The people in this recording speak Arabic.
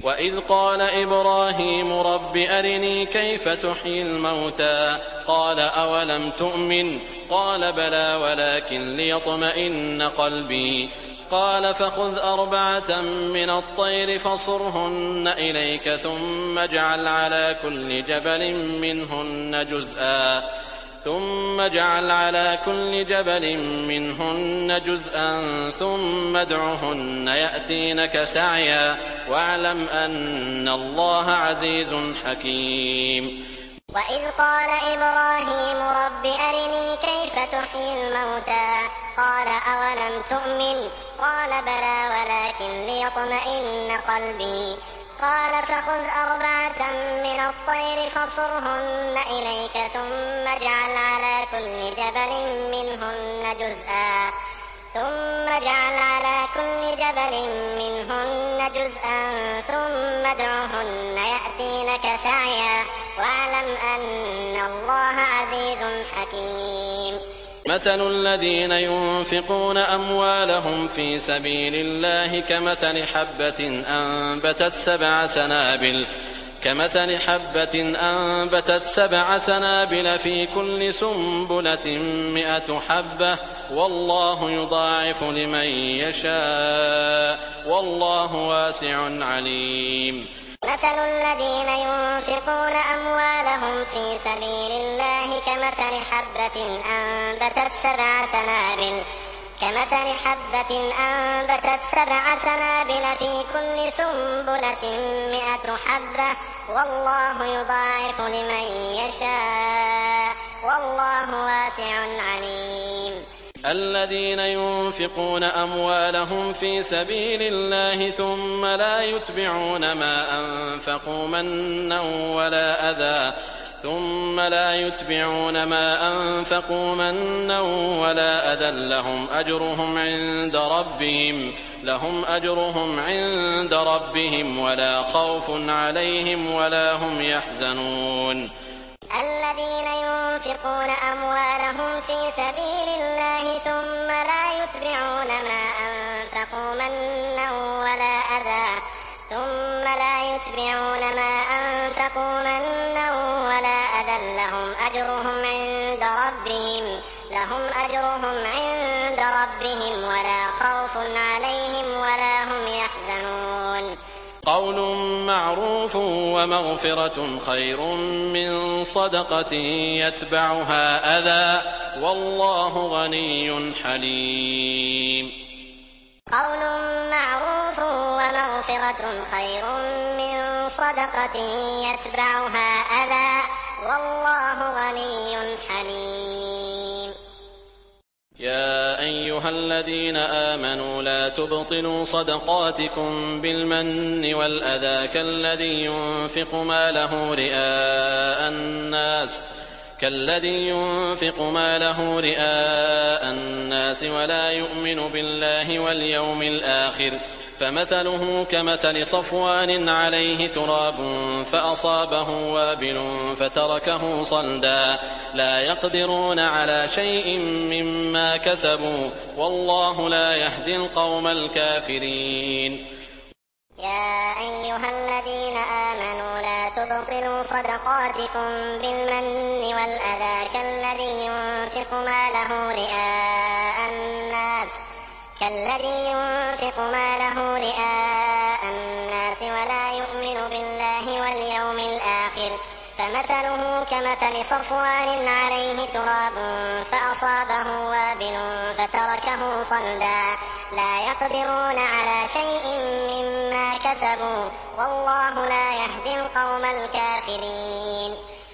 وإذ قال إبراهيم رب أرني كيف تحيي الموتى قال أولم تؤمن قال بلى ولكن ليطمئن قلبي قال فخذ 4 من الطير فصرهن إليك ثم اجعل على كل جبل منهن جزءا ثم ادعهن يأتينك سعيا واعلم أن الله عزيز حكيم. وإذ قال إبراهيم رب أرني كيف تحيي الموتى قال أولم تؤمن قال بلى ولكن ليطمئن قلبي قال فخذ 4 من الطير فصرهن إليك ثم اجعل على كل جبل منهن جزءا ثم ادعهن يأتينك سعيا واعلم أن الله عزيز حكيم. مثل الذين ينفقون أموالهم في سبيل الله كمثل حبة أنبتت 7 سنابل في كل سنبلة 100 حبة والله يضاعف لمن يشاء والله واسع عليم. مثل الذين ينفقون أموالهم في سبيل الله كمثل حبة أنبتت 7 سنابل في كل سنبلة 100 حبة والله يضاعف لمن يشاء والله واسع عليم. الذين ينفقون أموالهم في سبيل الله ثم لا يتبعون ما أنفقوا منا ولا أذى لهم أجرهم عند ربهم ولا خوف عليهم ولا هم يحزنون. الذين ينفقون أموالهم في سبيل الله ثم لا يتبعون ما أنفقوا منا ولا أذى لهم أجرهم عند ربهم ولا خوف عليهم ولا هم يحزنون. قول معروف ومغفرة خير من صدقة يتبعها أذى والله غني حليم. قول معروف ومغفرة خير من صدقة يتبعها أذى والله غني حليم. يا أيها الذين آمنوا لا تبطلوا صدقاتكم بالمن والأذى كالذي ينفق ماله رئاء الناس ولا يؤمن بالله واليوم الآخر فمثله كمثل صفوان عليه تراب فأصابه وابل فتركه صلدا لا يقدرون على شيء مما كسبوا والله لا يهدي القوم الكافرين. يا أيها الذين آمنوا لا تبطلوا صدقاتكم بالمن والأذى كالذي ينفق ماله رئاء الناس ولا يؤمن بالله واليوم الآخر فمثله كمثل صفوان عليه تراب فأصابه وابل فتركه صلدا لا يقدرون على شيء مما كسبوا والله لا يهدي القوم الكافرين.